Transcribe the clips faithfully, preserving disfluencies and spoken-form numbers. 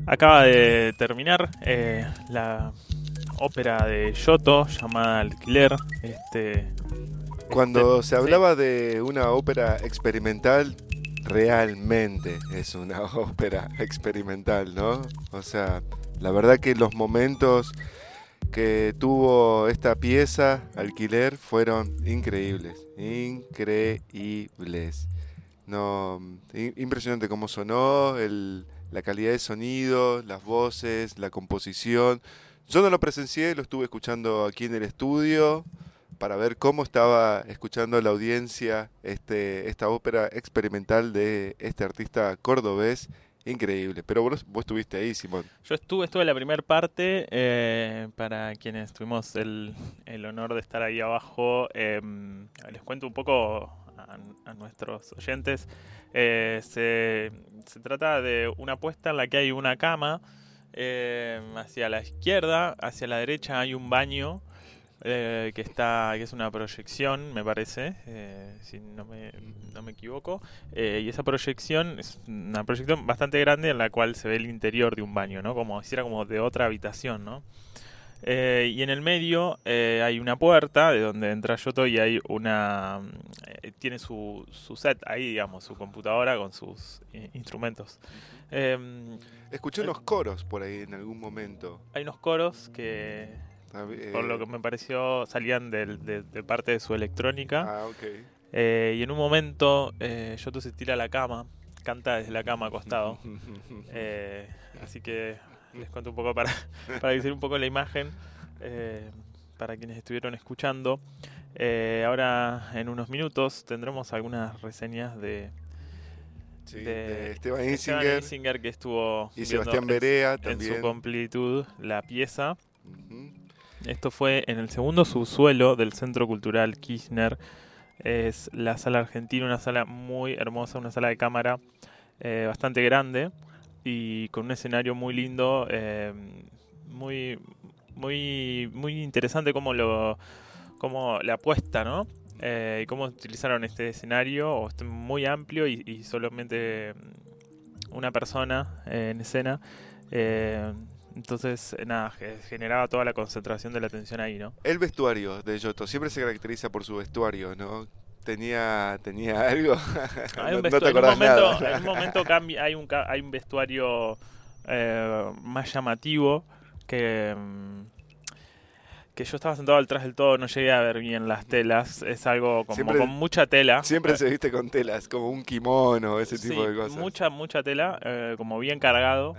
Acaba de terminar eh, la ópera de Giotto llamada Alquiler. Este, Cuando este, se sí. hablaba de una ópera experimental, realmente es una ópera experimental, ¿no? O sea, la verdad que los momentos que tuvo esta pieza, Alquiler, fueron increíbles, increíbles. No, i- impresionante cómo sonó, el, la calidad de sonido, las voces, la composición. Yo no lo presencié, lo estuve escuchando aquí en el estudio para ver cómo estaba escuchando la audiencia este, esta ópera experimental de este artista cordobés. Increíble. Pero vos, vos estuviste ahí, Simón. Yo estuve, estuve en la primera parte. Eh, para quienes tuvimos el, el honor de estar ahí abajo, eh, les cuento un poco a, a nuestros oyentes. Eh, se, se trata de una puesta en la que hay una cama. Eh, hacia la izquierda, hacia la derecha hay un baño. Eh, que está que es una proyección, me parece, eh, si no me, no me equivoco. Eh, y esa proyección es una proyección bastante grande en la cual se ve el interior de un baño, ¿no? Como si era como de otra habitación, ¿no? Eh, y en el medio eh, hay una puerta de donde entra Yoto y hay una... eh, tiene su, su set ahí, digamos, su computadora con sus eh, instrumentos. Eh, Escuché eh, unos coros por ahí en algún momento. Hay unos coros que, Ah, por lo eh, que me pareció, salían del- de, de parte de su electrónica. ah, ok. Eh, y en un momento, eh, Yoto se tira a la cama, canta desde la cama acostado. Eh, así que les cuento un poco para, para decir un poco la imagen, eh, para quienes estuvieron escuchando. Eh, ahora, en unos minutos, tendremos algunas reseñas de, Sí, de de Esteban Esteban Insinger Isinger, que estuvo y viendo Sebastián en, su- Berea en su también. completud la pieza. Ujú. Esto fue en el segundo subsuelo del Centro Cultural Kirchner. Es la sala argentina, una sala muy hermosa, una sala de cámara eh, bastante grande y con un escenario muy lindo, eh, muy, muy, muy interesante como lo, como la apuesta, ¿no? Eh, y cómo utilizaron este escenario este muy amplio y, y solamente una persona eh, en escena. Eh, entonces, nada, generaba toda la concentración de la atención ahí, ¿no? El vestuario de Giotto siempre se caracteriza por su vestuario, ¿no? Tenía, tenía algo. Hay no, un no te vestu- en un acordás nada. momento, en un momento cambia, hay un ca- hay un vestuario eh, más llamativo que mm, que yo estaba sentado detrás del todo, no llegué a ver bien las telas, es algo como con Siempre, mucha tela. siempre eh, se viste con telas, como un kimono, ese tipo sí, de cosas. mucha mucha tela, eh, como bien cargado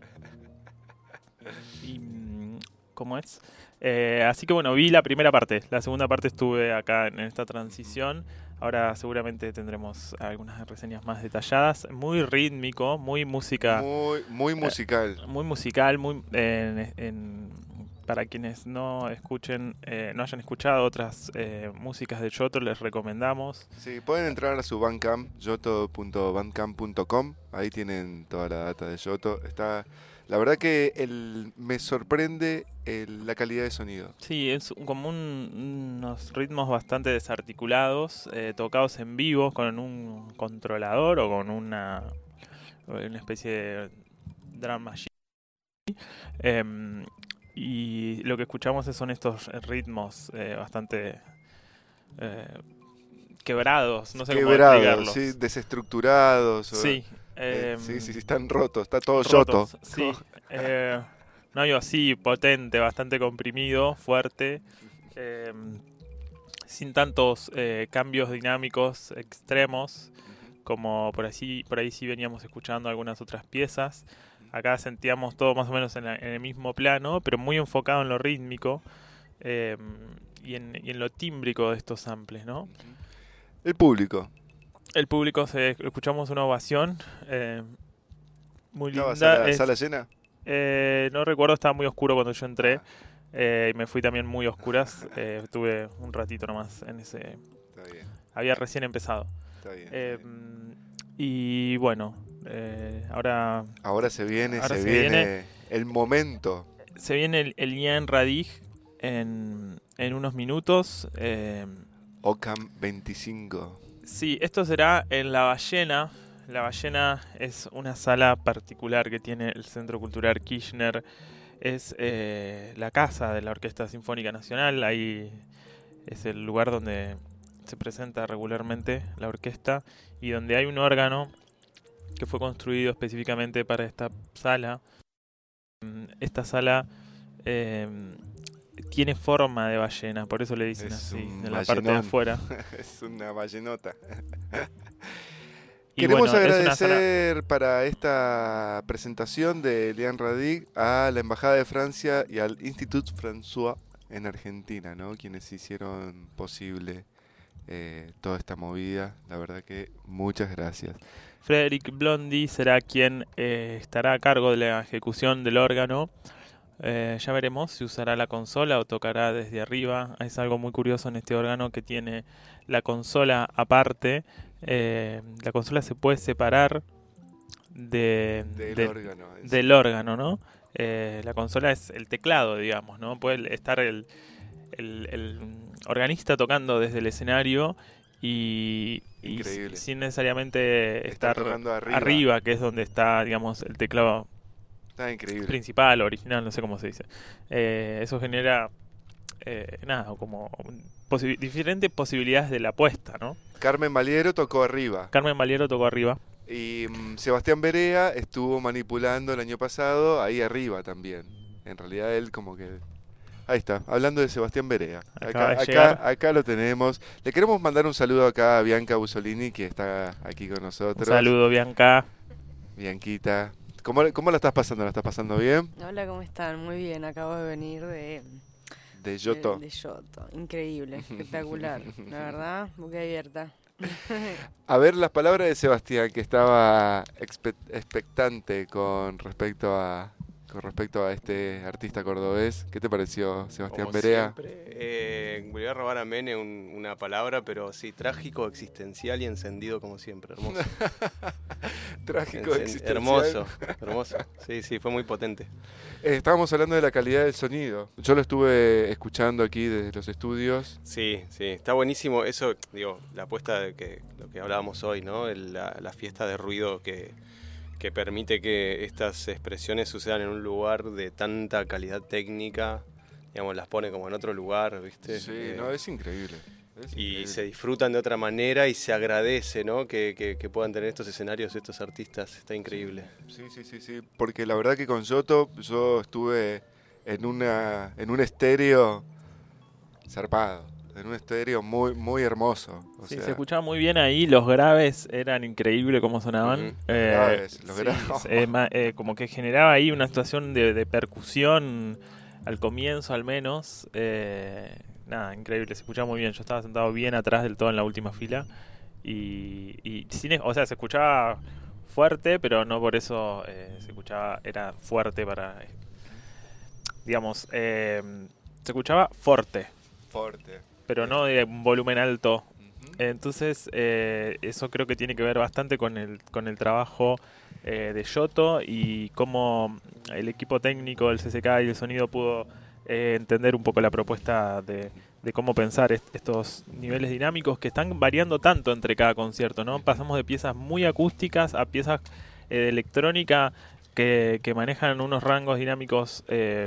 y mm, ¿cómo es? Eh, así que bueno, vi la primera parte, la segunda parte estuve acá en esta transición. Ahora seguramente tendremos algunas reseñas más detalladas. Muy rítmico, muy música, Muy, muy eh, musical. muy musical, muy en, en- para quienes no escuchen, eh, no hayan escuchado otras eh, músicas de Giotto, les recomendamos. Sí, pueden entrar a su Bandcamp, giotto punto bandcamp punto com. Ahí tienen toda la data de Giotto. Está, la verdad que el, me sorprende el- la calidad de sonido. Sí, es como un- unos ritmos bastante desarticulados, eh, tocados en vivo con un controlador o con una, una especie de drum machine. Em, y lo que escuchamos son estos ritmos eh, bastante eh, quebrados, no sé cómo Quebrados, sí, explicarlos. desestructurados. o- Sí, eh, sí, em, sí, sí, están rotos, está todo Giotto. rotos, sí. Eh, no algo así potente, bastante comprimido, fuerte, em, sin tantos eh, cambios dinámicos extremos como por así por ahí sí veníamos escuchando algunas otras piezas. Acá sentíamos todo más o menos en, la- en el mismo plano, pero muy enfocado en lo rítmico eh, y, en, y en lo tímbrico de estos samples, ¿no? El público. El público, se escuchamos una ovación eh, muy ¿Estaba linda. sala, Es, sala llena? eh, no recuerdo, estaba muy oscuro cuando yo entré. Ah, Eh, y me fui también muy oscuras. Eh, estuve un ratito nomás en ese. está bien, Había recién empezado. está bien, está Eh, bien. y bueno, eh, ahora, Ahora se viene, ahora se se viene. viene el momento. Se viene el, el Ian Radig en, en unos minutos. Eh, Ocam veinticinco. sí, esto será en La Ballena, La Ballena es una sala particular que tiene el Centro Cultural Kirchner. Es eh, la casa de la Orquesta Sinfónica Nacional. Ahí es el lugar donde se presenta regularmente la orquesta y donde hay un órgano que fue construido específicamente para esta sala. Esta sala eh, tiene forma de ballena, por eso le dicen Es así, un en la parte de ballenón. afuera. Es una ballenota. Y Queremos bueno, es una agradecer sala- para esta presentación de Lian Radig a la Embajada de Francia y al Institut François en Argentina, ¿no? Quienes hicieron posible eh, toda esta movida. La verdad que muchas gracias. Frédéric Blondy será quien eh, estará a cargo de la ejecución del órgano. Eh, ya veremos si usará la consola o tocará desde arriba. Es algo muy curioso en este órgano que tiene la consola aparte. Eh, la consola se puede separar de, Del de- órgano. en sí. del órgano, ¿no? Eh, la consola es el teclado, digamos, ¿no? Puede estar el, el- el organista tocando desde el escenario y, y Increíble. sin necesariamente Está estar tocando arriba. arriba, que es donde está, digamos, el teclado Está increíble. principal o original, no sé cómo se dice. Eh, eso genera, eh, nada, como posi- diferentes posibilidades de la puesta, ¿no? Carmen Valiero tocó arriba. Carmen Valiero tocó arriba. Y mm, Sebastián Berea estuvo manipulando el año pasado ahí arriba también. En realidad él como que... Ahí está, hablando de Sebastián Berea. Acaba Acá, de llegar. acá, acá lo tenemos. Le queremos mandar un saludo acá a Bianca Bussolini, que está aquí con Un nosotros. saludo, Bianca. Bianquita. ¿Cómo, ¿Cómo la estás pasando? ¿La estás pasando bien? Hola, ¿cómo están? Muy bien, acabo de venir de, De Yoto. de, de Yoto. Increíble, espectacular. La verdad, boca abierta. A ver las palabras de Sebastián, que estaba expe- expectante con respecto a con respecto a este artista cordobés. ¿Qué te pareció, Sebastián Como Berea? siempre, eh, voy a robar a Mene un- una palabra, pero sí, trágico, existencial y encendido como siempre. Hermoso. Trágico, Encen- existencial. hermoso, hermoso. Sí, sí, fue muy potente. Eh, estábamos hablando de la calidad del sonido. Yo lo estuve escuchando aquí desde los estudios. Sí, sí, está buenísimo. Eso, digo, la apuesta de que lo que hablábamos hoy, ¿no? El- la, la fiesta de ruido que, que permite que estas expresiones sucedan en un lugar de tanta calidad técnica, digamos, las pone como en otro lugar, ¿viste? Sí, Eh, no, es increíble. Es y increíble. se disfrutan de otra manera y se agradece, ¿no? Que, que, que puedan tener estos escenarios estos artistas. Está increíble. Sí, sí, sí, sí. Porque la verdad que con Yoto yo estuve en una en un estéreo zarpado. En un estéreo muy, muy hermoso. O Sí, sea, se escuchaba muy bien ahí, los graves eran increíbles como sonaban. Ujú. Eh, Graves, los sí, graves. eh, ma- eh, como que generaba ahí una situación de, de percusión al comienzo al menos. Eh, nada, increíble, se escuchaba muy bien. Yo estaba sentado bien atrás del todo en la última fila y, y sin, o sea, se escuchaba fuerte, pero no por eso eh, se escuchaba, era fuerte para, eh, digamos, eh, se escuchaba fuerte, fuerte. pero no de un volumen alto. Ujú. Entonces, eh, eso creo que tiene que ver bastante con el, con el trabajo eh, de Yoto y cómo el equipo técnico del C C K y el sonido pudo eh, entender un poco la propuesta de, de cómo pensar est- estos niveles dinámicos que están variando tanto entre cada concierto, ¿no? Pasamos de piezas muy acústicas a piezas eh, de electrónica que, que manejan unos rangos dinámicos eh,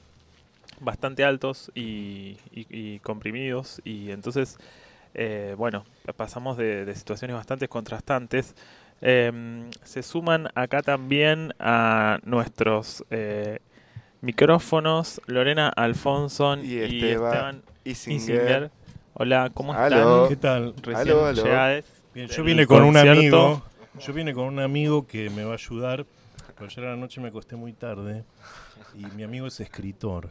bastante altos y, y- y comprimidos y entonces eh, bueno, pasamos de, de situaciones bastante contrastantes. Eh, se suman acá también a nuestros eh, micrófonos Lorena Alfonson Y y, Esteba Esteban Isinger. Isinger. Hola, ¿cómo Aló. ¿Qué tal? están? Recién Aló, aló. llegades Bien, del yo vine con un concierto. amigo. Yo vine con un amigo que me va a ayudar. Pero ayer a la noche me acosté muy tarde. Y mi amigo es escritor.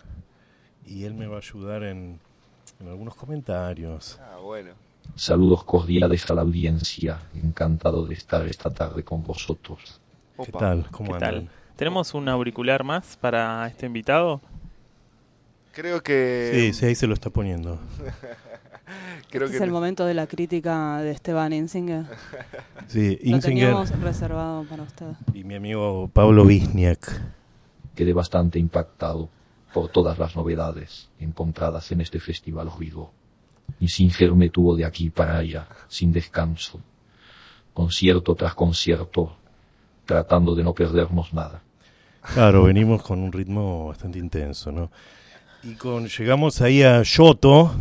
Y él me va a ayudar en, en algunos comentarios. Ah, bueno. Saludos cordiales a la audiencia, encantado de estar esta tarde con vosotros. ¿Qué Opa. tal? ¿Cómo ¿Qué andan? tal? ¿Tenemos un auricular más para este invitado? Creo que... Sí, sí, ahí se lo está poniendo. Creo Este que es el momento de la crítica de Esteban Insinger. Sí, Lo Insinger teníamos reservado para usted. y mi amigo Pablo Wisniak. Quedé bastante impactado por todas las novedades encontradas en este festival ruido. Mi Singer me tuvo de aquí para allá, sin descanso. concierto tras concierto, tratando de no perdernos nada. Claro, venimos con un ritmo bastante intenso, ¿no? Y con, llegamos ahí a Giotto,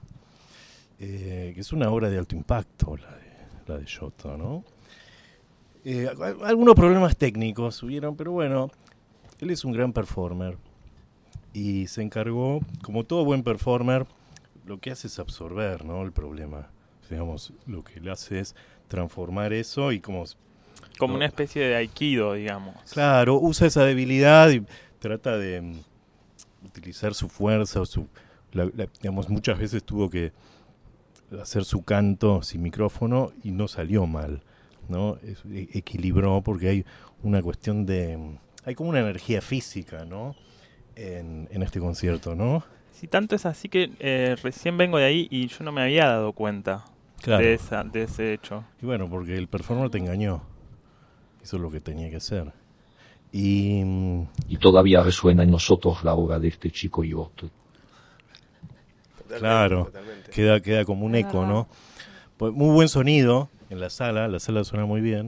eh, que es una obra de alto impacto, la de, la de Giotto, ¿no? Eh, algunos problemas técnicos hubieron, pero bueno, él es un gran performer y se encargó, como todo buen performer, lo que hace es absorber, ¿no? El problema. Digamos, lo que él hace es transformar eso y como... Como no, una especie de aikido, digamos. Claro, usa esa debilidad y trata de um, utilizar su fuerza o su... La, la, digamos, muchas veces tuvo que hacer su canto sin micrófono y no salió mal, ¿no? Es, e- equilibró porque hay una cuestión de... Hay como una energía física, ¿no? En, en este concierto, ¿no? Si tanto es así que eh, recién vengo de ahí y yo no me había dado cuenta Claro. de, esa, de ese hecho. Y bueno, porque el performer te engañó. Eso es lo que tenía que hacer. Y... mm, Y todavía resuena en nosotros la obra de este chico Giotto. Totalmente, Claro. totalmente. Queda, queda como un eco, ¿no? Pues muy buen sonido en la sala, la sala suena muy bien.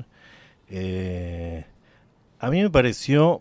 Eh, a mí me pareció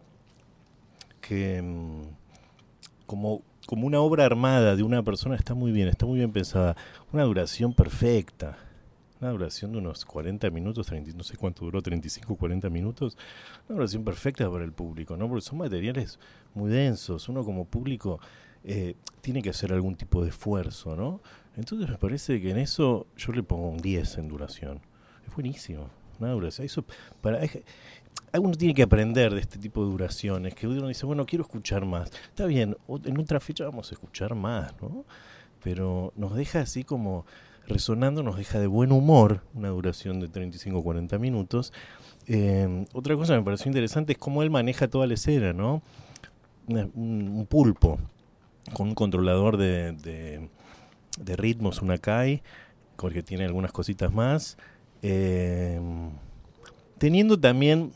que mm, como, como una obra armada de una persona está muy bien, está muy bien pensada. Una duración perfecta. Una duración de unos cuarenta minutos, treinta, no sé cuánto duró, treinta y cinco, cuarenta minutos. Una duración perfecta para el público, ¿no? Porque son materiales muy densos. Uno como público eh, tiene que hacer algún tipo de esfuerzo, ¿no? Entonces me parece que en eso yo le pongo un diez en duración. Es buenísimo. Una duración. Eso para, es, uno tiene que aprender de este tipo de duraciones, que uno dice, bueno, quiero escuchar más. Está bien, en otra fecha vamos a escuchar más, ¿no? Pero nos deja así como resonando, nos deja de buen humor, una duración de treinta y cinco a cuarenta minutos. Eh, otra cosa que me pareció interesante es cómo él maneja toda la escena, ¿no? Una, un, un pulpo con un controlador de, de, de ritmos, una C A I, porque tiene algunas cositas más. Eh, teniendo también,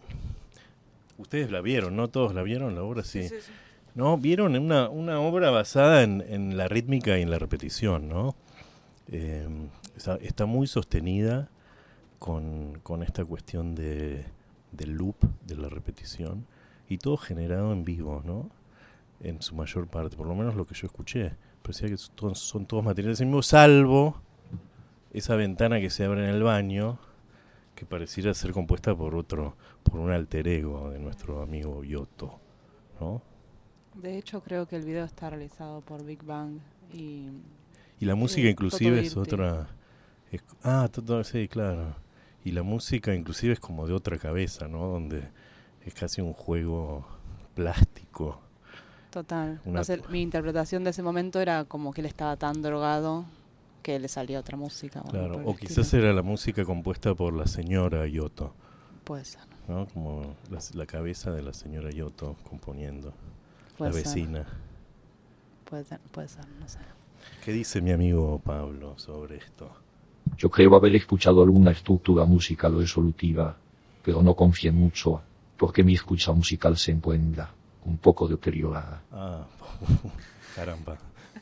ustedes la vieron, ¿no? Todos la vieron, la obra, sí. Sí, sí, sí. ¿No? Vieron una, una obra basada en, en la rítmica y en la repetición, ¿no? Eh, está, está muy sostenida con, con esta cuestión de, del loop, de la repetición, y todo generado en vivo, ¿no? En su mayor parte, por lo menos lo que yo escuché. Parecía que son, son todos materiales en vivo, salvo esa ventana que se abre en el baño, que pareciera ser compuesta por otro, por un alter ego de nuestro amigo Giotto, ¿no? De hecho, creo que el video está realizado por Big Bang y... Y la música Eh, inclusive Toto es Virti. otra... Es, ah, Toto, sí, claro. Y la música inclusive es como de otra cabeza, ¿no? Donde es casi un juego plástico. Total. Una- No sé, mi interpretación de ese momento era como que él estaba tan drogado que le salía otra música. algo Claro, por el o quizás estilo. era la música compuesta por la señora Giotto, Puede ser. ¿no? Como la, la cabeza de la señora Giotto componiendo, Puede la ser. vecina. Puede ser, puede ser, no sé. ¿Qué dice mi amigo Pablo sobre esto? Yo creo haber escuchado alguna estructura musical resolutiva, pero no confío mucho, porque mi escucha musical se encuentra un poco deteriorada. Ah, caramba.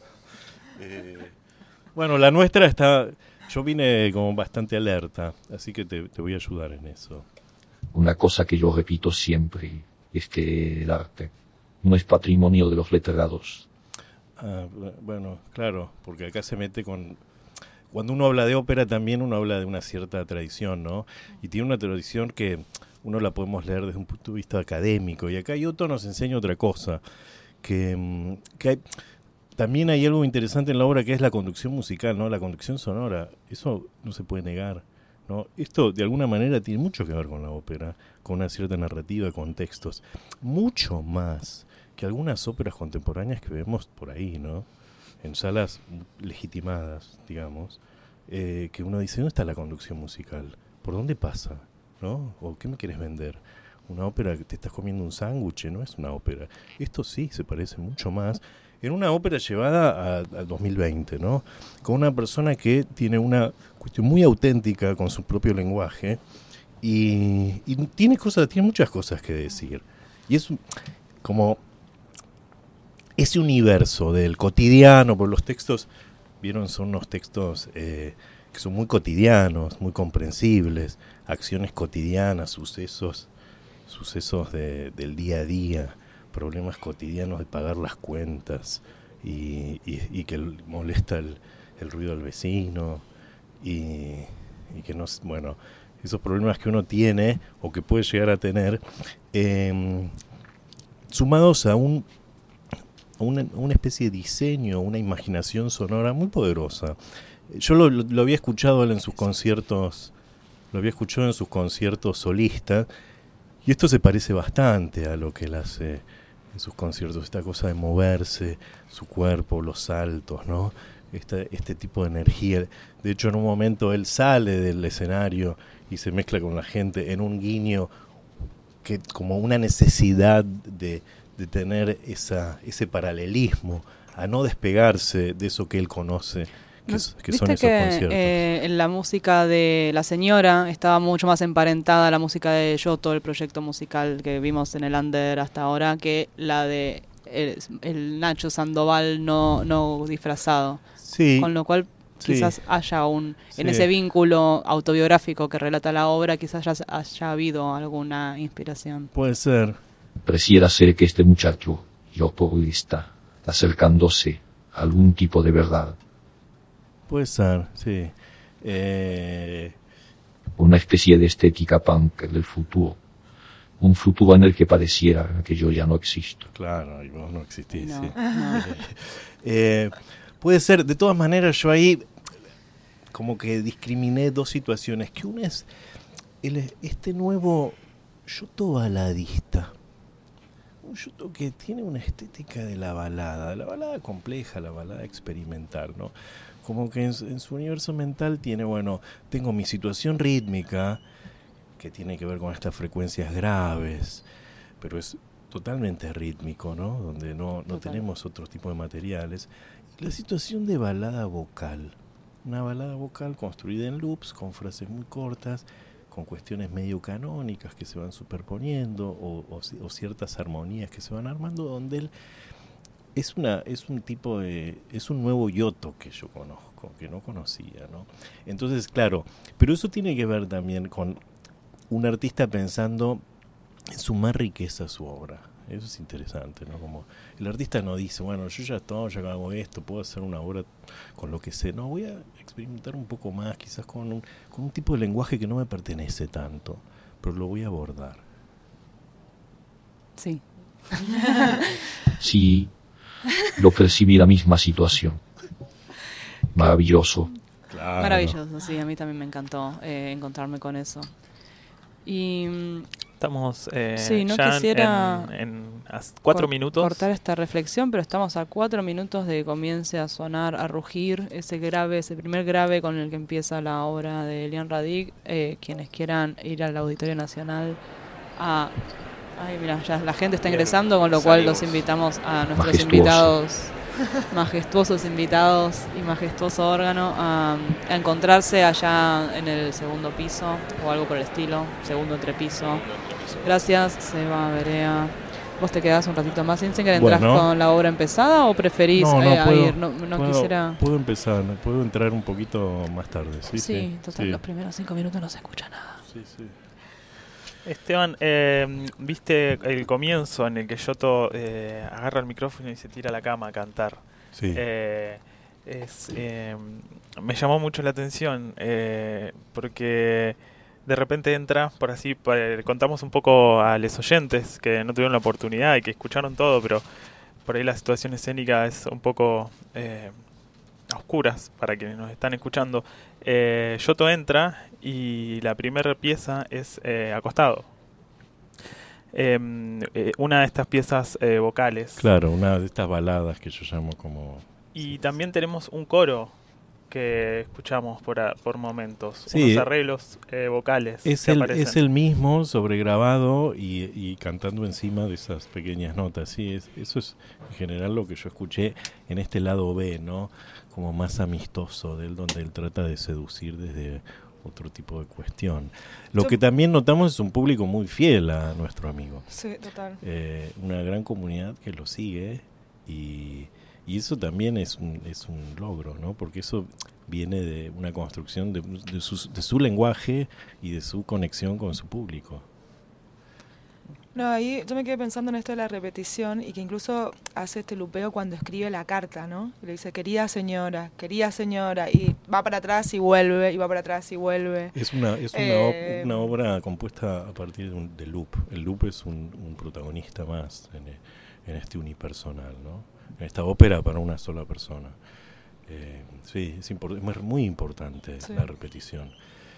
Eh, bueno, la nuestra está... Yo vine como bastante alerta, así que te, te voy a ayudar en eso. Una cosa que yo repito siempre es que el arte no es patrimonio de los letrados. Ah, bueno, claro, porque acá se mete con... Cuando uno habla de ópera también uno habla de una cierta tradición, ¿no? Y tiene una tradición que uno la podemos leer desde un punto de vista académico. Y acá Giotto nos enseña otra cosa, que, mm, que hay, también hay algo interesante en la obra que es la conducción musical, ¿no? La conducción sonora, eso no se puede negar, ¿no? Esto de alguna manera tiene mucho que ver con la ópera, con una cierta narrativa, con textos. Mucho más que algunas óperas contemporáneas que vemos por ahí, ¿no? En salas legitimadas, digamos, eh, que uno dice, ¿dónde está la conducción musical? ¿Por dónde pasa? ¿No? ¿O qué me quieres vender? Una ópera que te estás comiendo un sándwich, no es una ópera. Esto sí se parece mucho más en una ópera llevada al dos mil veinte, ¿no? Con una persona que tiene una cuestión muy auténtica con su propio lenguaje y, y tiene cosas, tiene muchas cosas que decir. Y es como ese universo del cotidiano, por los textos, vieron, son unos textos eh, que son muy cotidianos, muy comprensibles. acciones cotidianas, sucesos, sucesos de, del día a día, problemas cotidianos de pagar las cuentas y, y, y que molesta el, el ruido del vecino y, y que no, bueno, esos problemas que uno tiene o que puede llegar a tener, eh, sumados a un una, una especie de diseño, una imaginación sonora muy poderosa. Yo lo, lo, lo había escuchado él en sus conciertos, lo había escuchado en sus conciertos solistas, y esto se parece bastante a lo que él hace en sus conciertos, esta cosa de moverse, su cuerpo, los saltos, ¿no? Este, este tipo de energía. De hecho, en un momento él sale del escenario y se mezcla con la gente en un guiño que como una necesidad de, de tener esa, ese paralelismo, a no despegarse de eso que él conoce, que, que son esos que, conciertos. Eh, en la música de La Señora estaba mucho más emparentada a la música de Yotto, el proyecto musical que vimos en el Under hasta ahora, que la de el, el Nacho Sandoval no, no disfrazado. Sí. Con lo cual quizás Sí. haya un, en Sí. ese vínculo autobiográfico que relata la obra, quizás haya, haya habido alguna inspiración. Puede ser. Pareciera ser que este muchacho, Yotto, está acercándose a algún tipo de verdad. Puede ser, sí. Eh, Una especie de estética punk del futuro. Un futuro en el que pareciera que yo ya no existo. claro, y vos no existís, No, sí. no. Eh, puede ser, de todas maneras, yo ahí como que discriminé dos situaciones. Que una es el, este nuevo Yotto baladista. Un Yotto que tiene una estética de la balada, la balada compleja, la balada experimental, ¿no? Como que en, su- en su universo mental tiene, bueno, tengo mi situación rítmica, que tiene que ver con estas frecuencias graves, pero es totalmente rítmico, ¿no? Donde no, no Total. tenemos otro tipo de materiales. La situación de balada vocal, una balada vocal construida en loops, con frases muy cortas, con cuestiones medio canónicas que se van superponiendo, o, o, ci- o ciertas armonías que se van armando, donde él es una es un tipo de es un nuevo Yotto que yo conozco, que no conocía, ¿no? Entonces, claro, pero eso tiene que ver también con un artista pensando en sumar riqueza a su obra. Eso es interesante, ¿no? Como el artista no dice, bueno, yo ya estoy, ya hago esto, puedo hacer una obra con lo que sé. No, voy a experimentar un poco más, quizás con un, con un tipo de lenguaje que no me pertenece tanto, pero lo voy a abordar. Sí. Sí, lo percibí la misma situación. Maravilloso. Claro. Maravilloso, sí, a mí también me encantó eh, encontrarme con eso. Y mm, Estamos eh, Sí, no ya quisiera en, en as- cuatro cor- minutos. cortar esta reflexión, pero estamos a cuatro minutos de que comience a sonar, a rugir ese grave, ese primer grave con el que empieza la obra de Elian Radic. Eh, quienes quieran ir al Auditorio Nacional a... Ay, mira, ya la gente está Bien, ingresando, con lo cual los salimos. invitamos a nuestros Majestuoso. invitados, majestuosos invitados y majestuoso órgano, a, a encontrarse allá en el segundo piso o algo por el estilo, segundo entrepiso. Gracias, Seba, Berea. ¿Vos te quedás un ratito más, Insinger? ¿Entrás Bueno. con la obra empezada o preferís No, no, eh, a puedo, ir? No, no puedo, quisiera... puedo empezar, puedo entrar un poquito más tarde. Sí, Sí, sí, total, sí. los primeros cinco minutos no se escucha nada. Sí, sí. Esteban, eh, viste el comienzo en el que Yotto eh, agarra el micrófono y se tira a la cama a cantar. Sí. Eh, es, eh, me llamó mucho la atención eh, porque de repente entra, por así, pa- contamos un poco a los oyentes que no tuvieron la oportunidad y que escucharon todo, pero por ahí la situación escénica es un poco eh, a oscuras para quienes nos están escuchando. Eh, Yotto entra y la primera pieza es eh, acostado. Em, eh, una de estas piezas eh, vocales. Claro, una de estas baladas que yo llamo como... Y también tenemos un coro que escuchamos por, a- por momentos, Sí. unos arreglos eh, vocales Es que el, aparecen. es el mismo sobregrabado y, y cantando encima de esas pequeñas notas. Sí, es, eso es en general lo que yo escuché en este lado B, ¿no? Como más amistoso de él, donde él trata de seducir desde otro tipo de cuestión. Lo Yo- que también notamos es un público muy fiel a nuestro amigo. Sí, total. Eh, una gran comunidad que lo sigue y, y eso también es un, es un logro, ¿no? Porque eso viene de una construcción de, de, su, de su lenguaje y de su conexión con su público. No, ahí yo me quedé pensando en esto de la repetición y que incluso hace este lupeo cuando escribe la carta, ¿no? Y le dice, querida señora, querida señora, y va para atrás y vuelve, y va para atrás y vuelve. Es una, es una, Eh, ob- una obra compuesta a partir de, un, de loop. El loop es un, un protagonista más en, e- en este unipersonal, ¿no? En esta ópera para una sola persona. Eh, sí, es, import- es muy importante Sí. la repetición.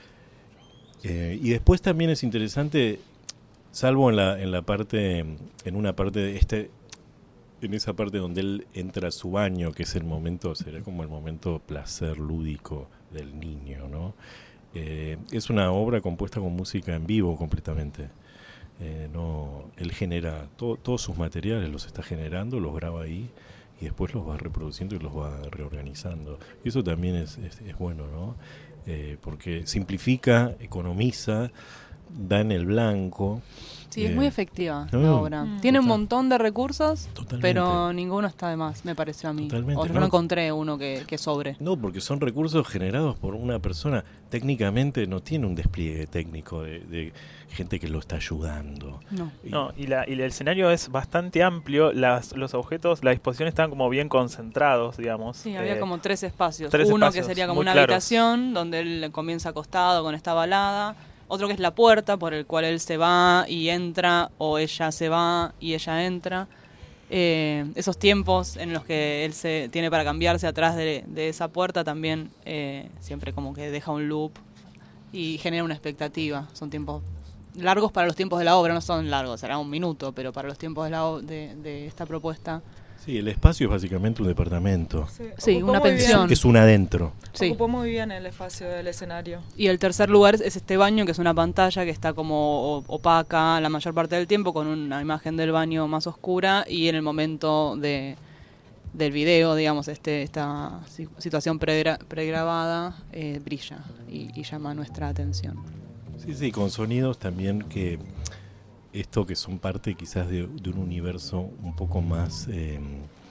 Eh, y después también es interesante, salvo en la, en la parte, en una parte de este, en esa parte donde él entra a su baño, que es el momento, será como el momento placer lúdico del niño, ¿no? Eh, es una obra compuesta con música en vivo completamente. Eh, no, él genera to- todos sus materiales, los está generando, los graba ahí y después los va reproduciendo y los va reorganizando. Y eso también es, es, es bueno, ¿no? Eh, porque simplifica, economiza, da en el blanco. Sí, es Eh, muy efectiva no, la obra. Mm. Tiene un total- montón de recursos, Totalmente. pero ninguno está de más, me pareció a mí. Totalmente, O yo no. no encontré uno que, que sobre. No, porque son recursos generados por una persona. Técnicamente no tiene un despliegue técnico de, de gente que lo está ayudando. No. Y- No, y, la, y el escenario es bastante amplio, las, los objetos, la disposición están como bien concentrados, digamos. Sí, había Eh, como tres espacios. tres Uno espacios que sería como muy una claros. habitación donde él comienza acostado con esta balada. Otro que es la puerta por el cual él se va y entra, o ella se va y ella entra. Eh, esos tiempos en los que él se tiene para cambiarse atrás de, de esa puerta también eh, siempre como que deja un loop y genera una expectativa. Son tiempos largos para los tiempos de la obra, no son largos, será un minuto, pero para los tiempos de, la, o- de, de esta propuesta. Sí, el espacio es básicamente un departamento. Sí, ocupó una muy pensión. bien- Es un adentro. Sí. Ocupó muy bien el espacio del escenario. Y el tercer lugar es este baño, que es una pantalla que está como o- opaca la mayor parte del tiempo, con una imagen del baño más oscura, y en el momento de del video, digamos, este esta si- situación pregra- pregrabada eh, brilla y, y llama nuestra atención. Sí, sí, con sonidos también que esto que son parte quizás de, de un universo un poco más eh,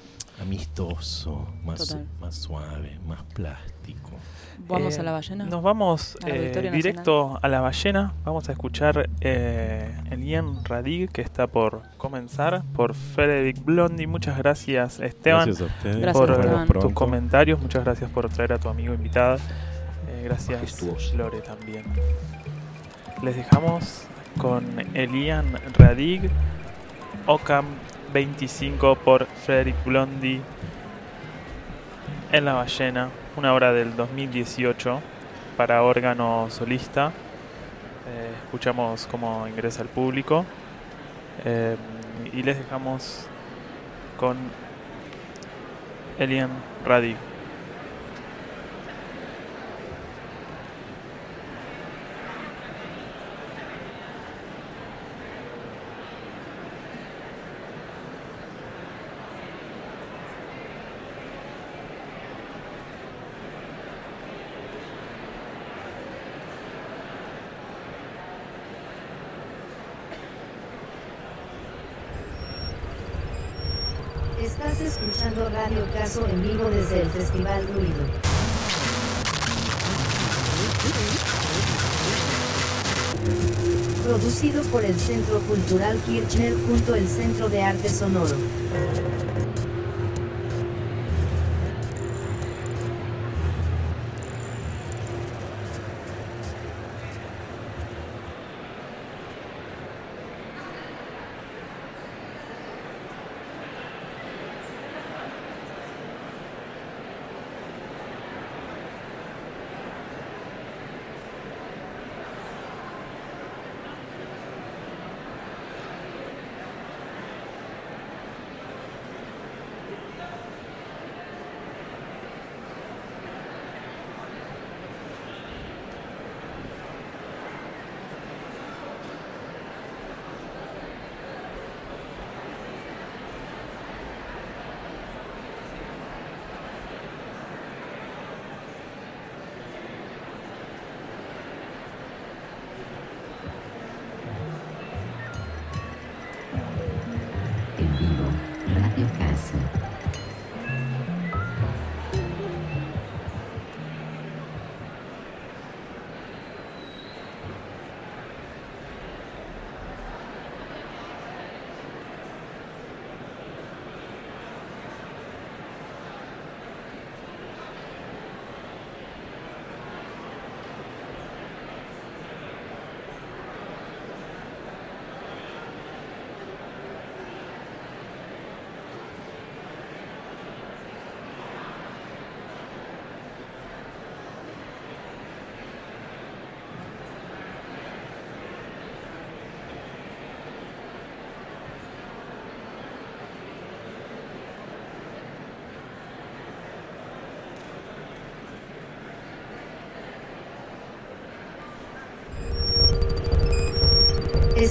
amistoso, más, Total. más suave, más plástico. ¿Vamos Eh, a la ballena? Nos vamos ¿A la eh, Auditorio directo a la ballena. Vamos a escuchar eh, Elian Radig, que está por comenzar, por Frederick Blondie. Muchas gracias, Esteban, Gracias a ustedes. Gracias, por Nos eh, vemos Esteban. tus pronto. comentarios. Muchas gracias por traer a tu amigo invitada. Eh, gracias, Majestuoso. Lore, también. Les dejamos con Elian Radig, Ockham veinticinco por Frederick Blondie, en La Ballena, una obra del dos mil dieciocho para órgano solista. Eh, escuchamos cómo ingresa el público eh, y les dejamos con Elian Radig. Estás escuchando Radio Caso en vivo desde el Festival Ruido. Producido por el Centro Cultural Kirchner junto el Centro de Arte Sonoro.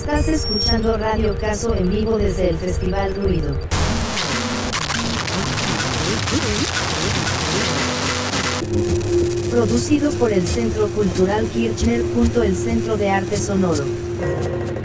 Estás escuchando Radio Caso en vivo desde el Festival Ruido. Producido por el Centro Cultural Kirchner. El Centro de Arte Sonoro.